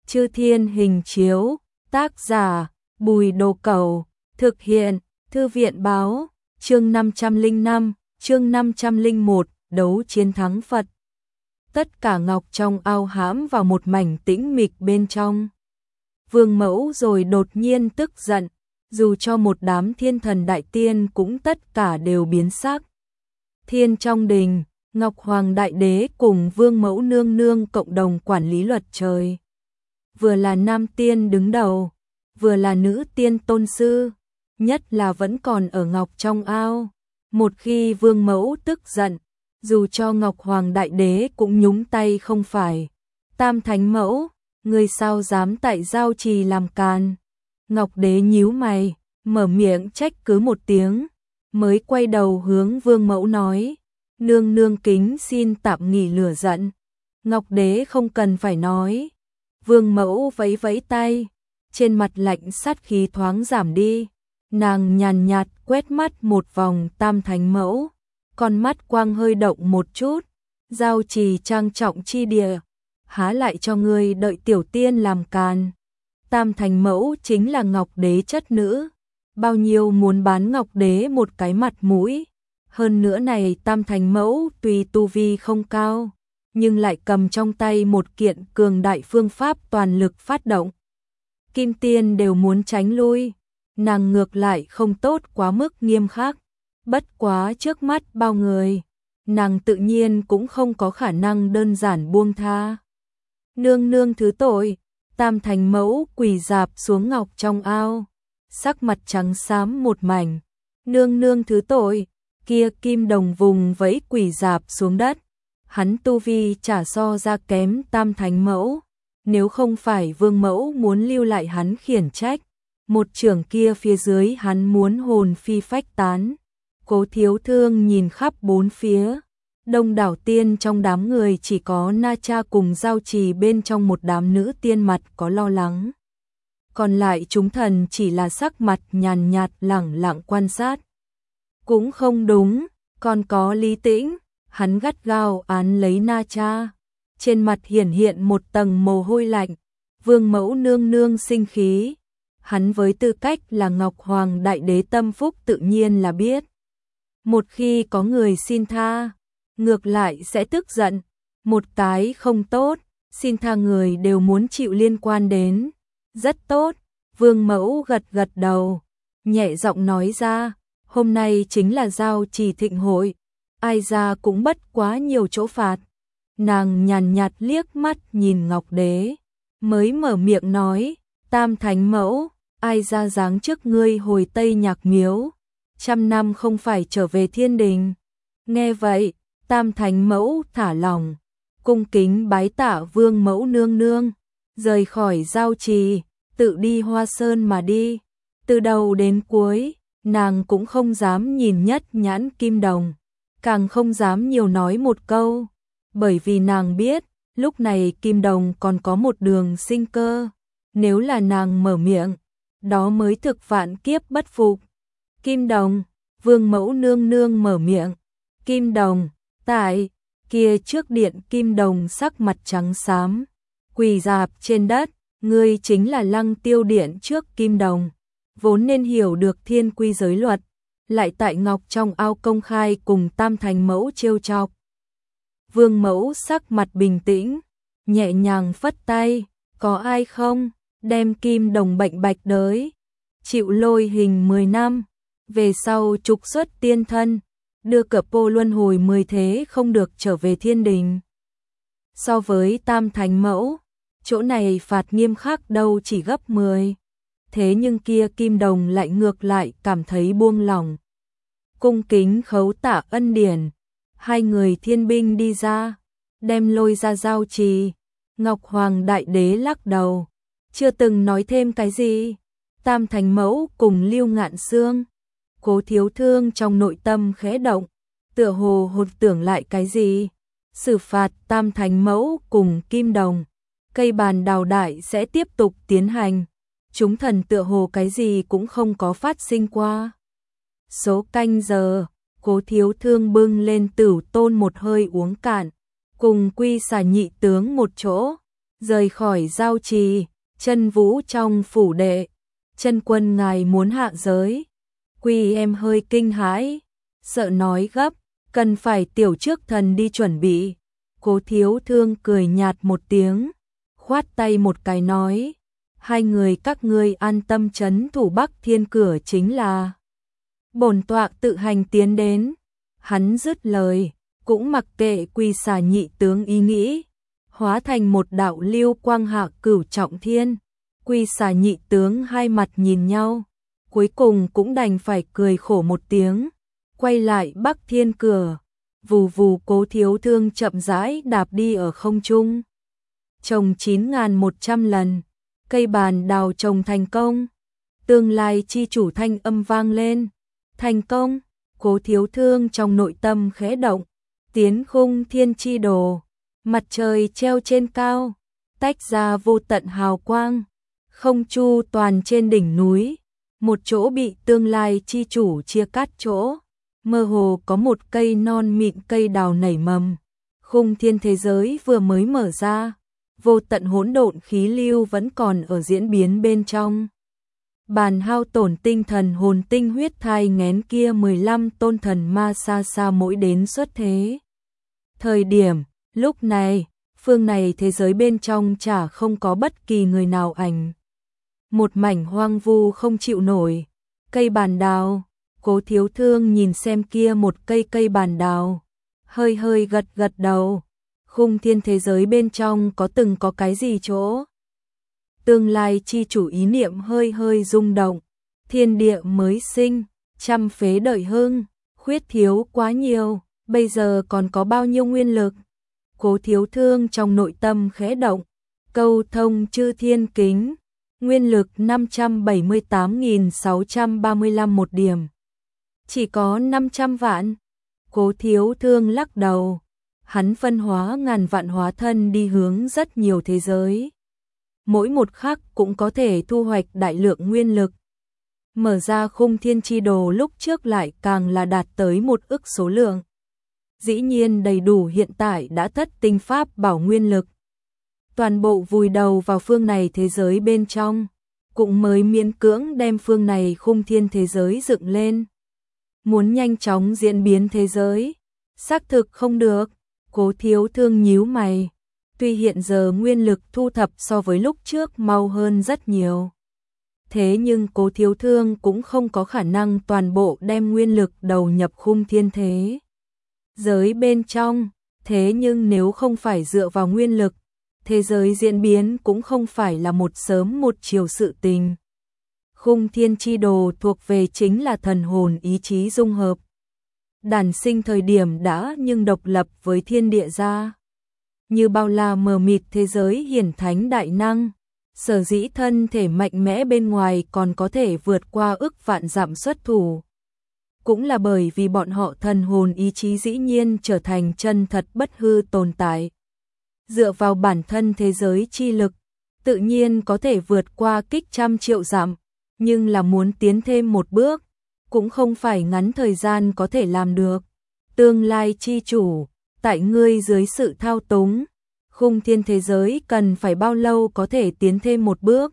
Chư Thiên Hình Chiếu, tác giả, Bùi Đồ Cẩu, thực hiện, Thư viện Báo, chương 505, chương 501, đấu chiến thắng Phật. Tất cả ngọc trong ao hãm vào một mảnh tĩnh mịch bên trong. Vương Mẫu rồi đột nhiên tức giận, dù cho một đám thiên thần đại tiên cũng tất cả đều biến sắc. Thiên trong đình, Ngọc Hoàng Đại Đế cùng Vương Mẫu nương nương cộng đồng quản lý luật trời. Vừa là nam tiên đứng đầu, vừa là nữ tiên tôn sư, nhất là vẫn còn ở ngọc trong ao. Một khi Vương Mẫu tức giận, dù cho Ngọc Hoàng Đại Đế cũng nhúng tay không phải. Tam Thánh Mẫu, người sao dám tại giao trì làm càn? Ngọc Đế nhíu mày, mở miệng trách cứ một tiếng, mới quay đầu hướng Vương Mẫu nói, nương nương kính xin tạm nghỉ lửa giận. Ngọc Đế không cần phải nói. Vương Mẫu vẫy vẫy tay, trên mặt lạnh sát khí thoáng giảm đi. Nàng nhàn nhạt quét mắt một vòng Tam Thánh Mẫu, con mắt quang hơi động một chút, giao trì trang trọng chi địa, há lại cho ngươi đợi tiểu tiên làm càn. Tam Thánh Mẫu chính là Ngọc Đế chất nữ, bao nhiêu muốn bán Ngọc Đế một cái mặt mũi. Hơn nữa này Tam Thánh Mẫu tuy tu vi không cao, nhưng lại cầm trong tay một kiện cường đại phương pháp toàn lực phát động. Kim tiên đều muốn tránh lui, nàng ngược lại không tốt quá mức nghiêm khắc. Bất quá trước mắt bao người, nàng tự nhiên cũng không có khả năng đơn giản buông tha. Nương nương thứ tội. Tam Thánh Mẫu quỳ rạp xuống ngọc trong ao, sắc mặt trắng xám một mảnh. Nương nương thứ tội. Kia Kim Đồng vùng vẫy quỳ rạp xuống đất. Hắn tu vi chả so ra kém Tam Thánh Mẫu, nếu không phải Vương Mẫu muốn lưu lại hắn khiển trách, một chưởng kia phía dưới hắn muốn hồn phi phách tán. Cố Thiếu Thương nhìn khắp bốn phía, đông đảo tiên trong đám người chỉ có Na Cha cùng giao trì bên trong một đám nữ tiên mặt có lo lắng. Còn lại chúng thần chỉ là sắc mặt nhàn nhạt lẳng lặng quan sát. Cũng không đúng, còn có Lý Tĩnh, hắn gắt gao án lấy Na Cha, trên mặt hiển hiện một tầng mồ hôi lạnh. Vương Mẫu nương nương sinh khí, hắn với tư cách là Ngọc Hoàng Đại Đế tâm phúc tự nhiên là biết. Một khi có người xin tha, ngược lại sẽ tức giận, một cái không tốt, xin tha người đều muốn chịu liên quan đến. Rất tốt, Vương Mẫu gật gật đầu, nhẹ giọng nói ra, hôm nay chính là giao trì thịnh hội, ai ra cũng bất quá nhiều chỗ phạt. Nàng nhàn nhạt liếc mắt nhìn Ngọc Đế, mới mở miệng nói, Tam Thánh Mẫu, ai ra giáng trước ngươi hồi Tây Nhạc Miếu, 100 năm không phải trở về thiên đình. Nghe vậy, Tam Thánh Mẫu thả lòng, cung kính bái tạ Vương Mẫu nương nương, rời khỏi giao trì, tự đi Hoa Sơn mà đi. Từ đầu đến cuối, nàng cũng không dám nhìn nhất nhãn Kim Đồng, càng không dám nhiều nói một câu, bởi vì nàng biết, lúc này Kim Đồng còn có một đường sinh cơ, nếu là nàng mở miệng, đó mới thực vạn kiếp bất phục. Kim Đồng, Vương Mẫu nương nương mở miệng. Kim Đồng, tại kia trước điện Kim Đồng sắc mặt trắng xám, quỳ rạp trên đất, ngươi chính là Lăng Tiêu điện trước Kim Đồng, vốn nên hiểu được thiên quy giới luật, lại tại ngọc trong ao công khai cùng Tam Thánh Mẫu trêu chọc. Vương Mẫu sắc mặt bình tĩnh, nhẹ nhàng phất tay, có ai không, đem Kim Đồng bệnh bạch đới, chịu lôi hình 10 năm, về sau trục xuất tiên thân, đưa cập vô luân hồi 10 thế không được trở về thiên đình. So với Tam Thánh Mẫu, chỗ này phạt nghiêm khắc đâu chỉ gấp 10. Thế nhưng kia Kim Đồng lại ngược lại cảm thấy buông lỏng. Cung kính khấu tạ ân điển, hai người thiên binh đi ra, đem lôi ra giao trì. Ngọc Hoàng Đại Đế lắc đầu, chưa từng nói thêm cái gì. Tam Thánh Mẫu cùng Lưu Ngạn Sương, Cố Thiếu Thương trong nội tâm khẽ động, tựa hồ hột tưởng lại cái gì. Xử phạt Tam Thánh Mẫu cùng Kim Đồng, cây bàn đào đại sẽ tiếp tục tiến hành. Chúng thần tựa hồ cái gì cũng không có phát sinh qua. Số canh giờ, Cố Thiếu Thương bưng lên Tửu Tôn một hơi uống cạn, cùng Quy Xà nhị tướng một chỗ, rời khỏi giao trì, chân vũ trong phủ đệ, chân quân ngài muốn hạ giới. Quy em hơi kinh hãi, sợ nói gấp, cần phải tiểu trước thần đi chuẩn bị. Cố Thiếu Thương cười nhạt một tiếng, khoát tay một cái nói, hai người các ngươi an tâm trấn thủ Bắc Thiên cửa chính là. Bổn tọa tự hành tiến đến. Hắn dứt lời, cũng mặc kệ Quy Xà nhị tướng ý nghĩ, hóa thành một đạo lưu quang hạ cửu trọng thiên. Quy Xà nhị tướng hai mặt nhìn nhau, cuối cùng cũng đành phải cười khổ một tiếng, quay lại Bắc Thiên cửa. Vù vù, Cố Thiếu Thương chậm rãi đạp đi ở không trung. Trồng 9.100 lần, cây bàn đào trồng thành công. Tương lai chi chủ thanh âm vang lên. Thành công. Cố Thiếu Thương trong nội tâm khẽ động, tiến khung thiên chi đồ, mặt trời treo trên cao, tách ra vô tận hào quang, không chu toàn trên đỉnh núi, một chỗ bị tương lai chi chủ chia cắt chỗ, mơ hồ có một cây non mịn cây đào nảy mầm. Khung thiên thế giới vừa mới mở ra, vô tận hỗn độn khí lưu vẫn còn ở diễn biến bên trong. Bàn hao tổn tinh thần hồn tinh huyết thai nghén kia 15 tôn thần ma xa xa mỗi đến xuất thế. Thời điểm, lúc này, phương này thế giới bên trong chả không có bất kỳ người nào ảnh. Một mảnh hoang vu không chịu nổi. Cây bàn đào, Cố Thiếu Thương nhìn xem kia một cây bàn đào, hơi hơi gật gật đầu. Khung thiên thế giới bên trong có từng có cái gì chỗ? Tương lai chi chủ ý niệm hơi hơi rung động, thiên địa mới sinh, trăm phế đợi hưng, khuyết thiếu quá nhiều, bây giờ còn có bao nhiêu nguyên lực? Cố Thiếu Thương trong nội tâm khẽ động, câu thông chư thiên kính, nguyên lực 578.635 một điểm. Chỉ có 500 vạn. Cố Thiếu Thương lắc đầu, hắn phân hóa ngàn vạn hóa thân đi hướng rất nhiều thế giới. Mỗi một khắc cũng có thể thu hoạch đại lượng nguyên lực. Mở ra khung thiên chi đồ lúc trước lại càng là đạt tới 1 ức số lượng. Dĩ nhiên đầy đủ, hiện tại đã thất tinh pháp bảo nguyên lực. Toàn bộ vùi đầu vào phương này thế giới bên trong, cũng mới miễn cưỡng đem phương này khung thiên thế giới dựng lên. Muốn nhanh chóng diễn biến thế giới, xác thực không được. Cố Thiếu Thương nhíu mày. Tuy hiện giờ nguyên lực thu thập so với lúc trước mau hơn rất nhiều, thế nhưng Cố Thiếu Thương cũng không có khả năng toàn bộ đem nguyên lực đầu nhập khung thiên thế giới bên trong. Thế nhưng nếu không phải dựa vào nguyên lực, thế giới diễn biến cũng không phải là một sớm một chiều sự tình. Khung thiên chi đồ thuộc về chính là thần hồn ý chí dung hợp. Đản sinh thời điểm đã nhưng độc lập với thiên địa ra. Như bao la mờ mịt thế giới hiển thánh đại năng, sở dĩ thân thể mạnh mẽ bên ngoài còn có thể vượt qua ức vạn dặm xuất thủ. Cũng là bởi vì bọn họ thần hồn ý chí dĩ nhiên trở thành chân thật bất hư tồn tại. Dựa vào bản thân thế giới chi lực, tự nhiên có thể vượt qua kích trăm triệu dặm, nhưng là muốn tiến thêm một bước, cũng không phải ngắn thời gian có thể làm được. Tương lai chi chủ, tại ngươi dưới sự thao túng, khung thiên thế giới cần phải bao lâu có thể tiến thêm một bước?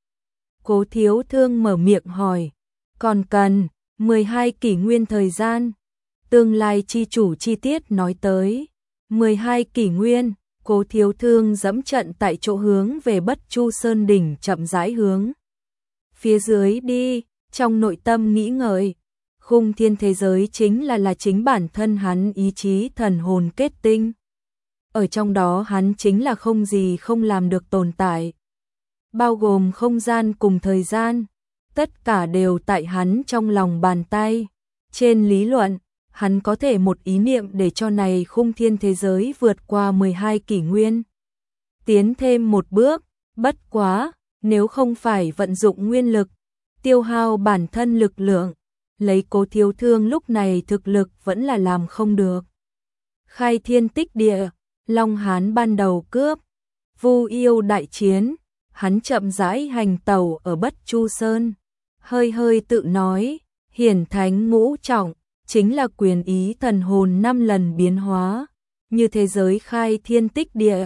Cố Thiếu Thương mở miệng hỏi. Còn cần 12 kỷ nguyên thời gian. Tương lai chi chủ chi tiết nói tới. 12 kỷ nguyên. Cố Thiếu Thương dẫm trận tại chỗ hướng về Bất Chu Sơn đỉnh chậm rãi hướng phía dưới đi, trong nội tâm nghĩ ngợi. Khung thiên thế giới chính là chính bản thân hắn ý chí thần hồn kết tinh. Ở trong đó hắn chính là không gì không làm được tồn tại. Bao gồm không gian cùng thời gian, tất cả đều tại hắn trong lòng bàn tay. Trên lý luận, hắn có thể một ý niệm để cho này khung thiên thế giới vượt qua 12 kỷ nguyên. Tiến thêm một bước, bất quá, nếu không phải vận dụng nguyên lực, tiêu hao bản thân lực lượng, lấy Cố Thiếu Thương lúc này thực lực vẫn là làm không được. Khai thiên tích địa, Long Hán ban đầu cướp, Vu Yêu đại chiến, hắn chậm rãi hành tẩu ở Bất Chu Sơn, hơi hơi tự nói, hiển thánh ngũ trọng, chính là quyền ý thần hồn 5 lần biến hóa, như thế giới khai thiên tích địa,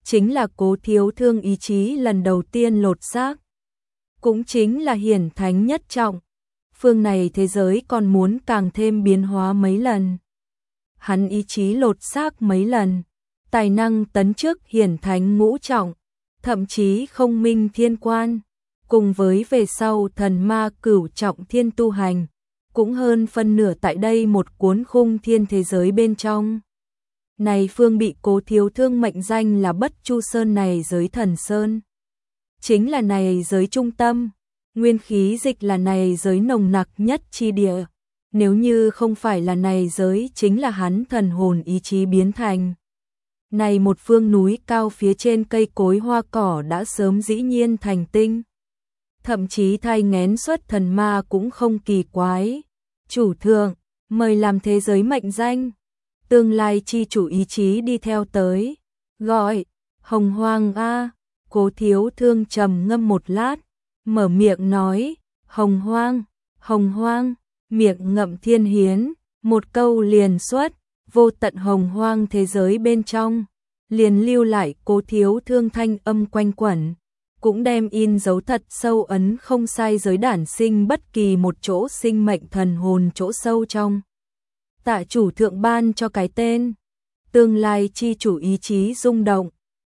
chính là Cố Thiếu Thương ý chí lần đầu tiên lột xác. Cũng chính là hiển thánh nhất trọng. Phương này thế giới còn muốn càng thêm biến hóa mấy lần. Hắn ý chí lột xác mấy lần, tài năng tấn chức hiển thánh ngũ trọng, thậm chí không minh thiên quan, cùng với về sau thần ma cửu trọng thiên tu hành, cũng hơn phân nửa tại đây một cuốn khung thiên thế giới bên trong. Này phương bị Cố Thiếu Thương mệnh danh là Bất Chu Sơn này giới thần sơn. Chính là này giới trung tâm, nguyên khí dịch là này giới nồng nặc nhất chi địa. Nếu như không phải là này giới chính là hắn thần hồn ý chí biến thành. Này một phương núi cao phía trên cây cối hoa cỏ đã sớm dĩ nhiên thành tinh. Thậm chí thai nghén xuất thần ma cũng không kỳ quái. Chủ thượng, mời làm thế giới mệnh danh. Tương lai chi chủ ý chí đi theo tới. Gọi, Hồng Hoang a. Cố Thiếu Thương trầm ngâm một lát, mở miệng nói, Hồng Hoang, Hồng Hoang. Miệng ngậm thiên hiến, một câu liền xuất, vô tận hồng hoang thế giới bên trong, liền lưu lại Cố Thiếu Thương thanh âm quanh quẩn, cũng đem in dấu thật sâu ấn không sai giới đản sinh bất kỳ một chỗ sinh mệnh thần hồn chỗ sâu trong. Tạ chủ thượng ban cho cái tên, tương lai chi chủ ý chí rung động,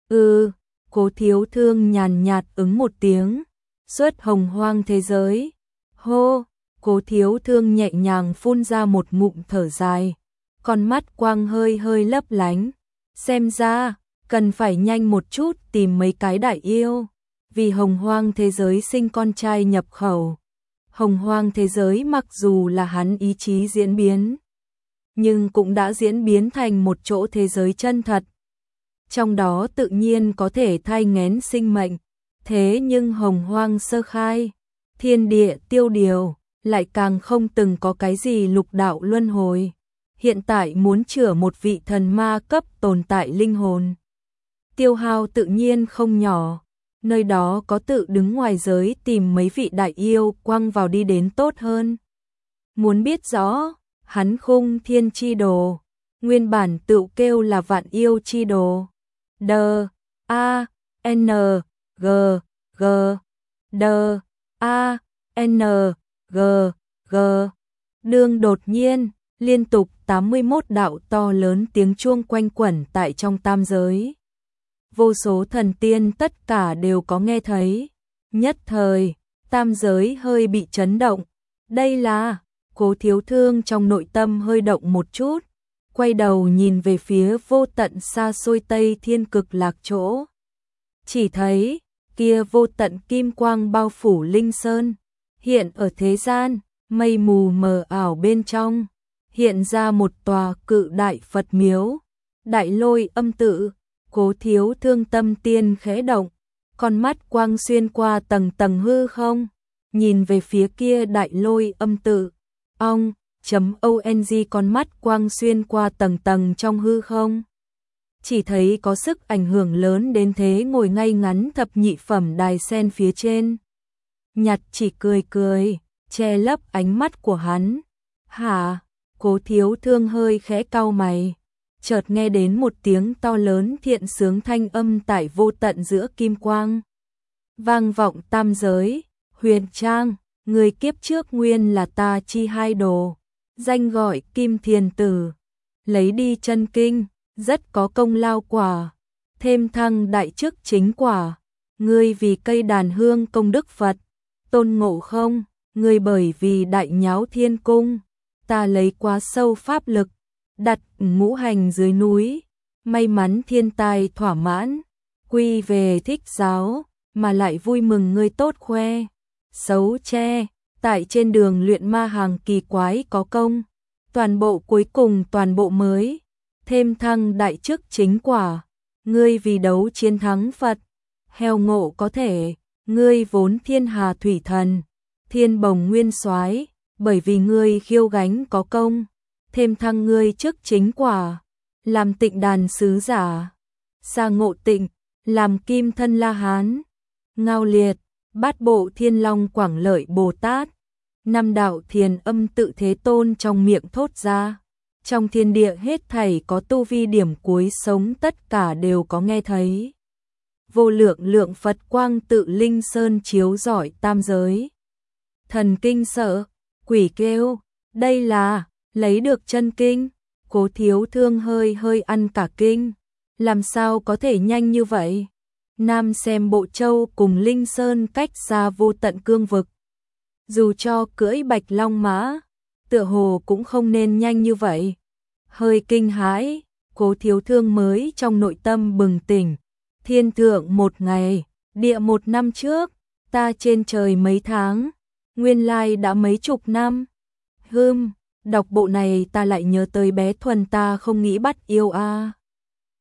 Cố Thiếu Thương nhàn nhạt ứng một tiếng, xuất hồng hoang thế giới, hô. Cố Thiếu Thương nhẹ nhàng phun ra một ngụm thở dài, con mắt quang hơi hơi lấp lánh, xem ra, cần phải nhanh một chút tìm mấy cái đại yêu, vì hồng hoang thế giới sinh con trai nhập khẩu. Hồng hoang thế giới mặc dù là hắn ý chí diễn biến, nhưng cũng đã diễn biến thành một chỗ thế giới chân thật. Trong đó tự nhiên có thể thai nghén sinh mệnh, thế nhưng hồng hoang sơ khai, thiên địa tiêu điều, lại càng không từng có cái gì lục đạo luân hồi. Hiện tại muốn chữa một vị thần ma cấp tồn tại linh hồn, tiêu hao tự nhiên không nhỏ. Nơi đó có tự đứng ngoài giới tìm mấy vị đại yêu quăng vào đi đến tốt hơn. Muốn biết rõ, hắn khung thiên chi đồ, nguyên bản tự kêu là vạn yêu chi đồ. D A N G G D A N G G. Đương đột nhiên, liên tục 81 đạo to lớn tiếng chuông quanh quẩn tại trong tam giới. Vô số thần tiên tất cả đều có nghe thấy. Nhất thời, tam giới hơi bị chấn động. Đây là, Cố Thiếu Thương trong nội tâm hơi động một chút, quay đầu nhìn về phía vô tận xa xôi Tây Thiên Cực Lạc chỗ. Chỉ thấy, kia vô tận kim quang bao phủ linh sơn. Hiện ở thế gian, mây mù mờ ảo bên trong, hiện ra một tòa cự đại Phật miếu, đại lôi âm tự. Cố Thiếu Thương tâm tiên khẽ động, con mắt quang xuyên qua tầng tầng hư không, nhìn về phía kia đại lôi âm tự. Ong, .ong con mắt quang xuyên qua tầng tầng trong hư không. Chỉ thấy có sức ảnh hưởng lớn đến thế ngồi ngay ngắn thập nhị phẩm đài sen phía trên. Nhặt chỉ cười cười, che lấp ánh mắt của hắn. Hả? Cố Thiếu Thương hơi khẽ cau mày, chợt nghe đến một tiếng to lớn thiện sướng thanh âm tại vô tận giữa kim quang. Vang vọng tam giới, Huyền Trang, người kiếp trước nguyên là ta chi hai đồ, danh gọi Kim Thiền Tử, lấy đi chân kinh, rất có công lao quả, thêm thăng đại chức chính quả, ngươi vì cây đàn hương công đức Phật. Tôn Ngộ Không, người bởi vì đại nháo thiên cung, ta lấy quá sâu pháp lực, đặt ngũ hành dưới núi, may mắn thiên tai thỏa mãn, quy về thích giáo, mà lại vui mừng ngươi tốt khoe, xấu che, tại trên đường luyện ma hàng kỳ quái có công, toàn bộ cuối cùng toàn bộ mới, thêm thăng đại chức chính quả, ngươi vì đấu chiến thắng Phật, heo ngộ có thể. Ngươi vốn thiên hà thủy thần, thiên bồng nguyên soái, bởi vì ngươi khiêu gánh có công, thêm thăng ngươi chức chính quả, làm tịnh đàn sứ giả, sa ngộ tịnh, làm kim thân La Hán, Ngao Liệt, Bát Bộ Thiên Long Quảng Lợi Bồ Tát, năm đạo thiền âm tự Thế Tôn trong miệng thốt ra. Trong thiên địa hết thảy có tu vi điểm cuối sống tất cả đều có nghe thấy. vô lượng lượng Phật quang tự linh sơn chiếu rọi tam giới. Thần kinh sợ, quỷ kêu, đây là, lấy được chân kinh, Cố Thiếu Thương hơi hơi ăn cả kinh, làm sao có thể nhanh như vậy? Nam xem Bộ Châu cùng Linh Sơn cách xa vô tận cương vực. Dù cho cưỡi bạch long mã, tựa hồ cũng không nên nhanh như vậy. Hơi kinh hãi, Cố Thiếu Thương mới trong nội tâm bừng tỉnh. Thiên thượng một ngày, địa một năm trước, ta trên trời mấy tháng, nguyên lai đã mấy chục năm. Đọc bộ này ta lại nhớ tới bé Thuần ta không nghĩ bắt yêu a.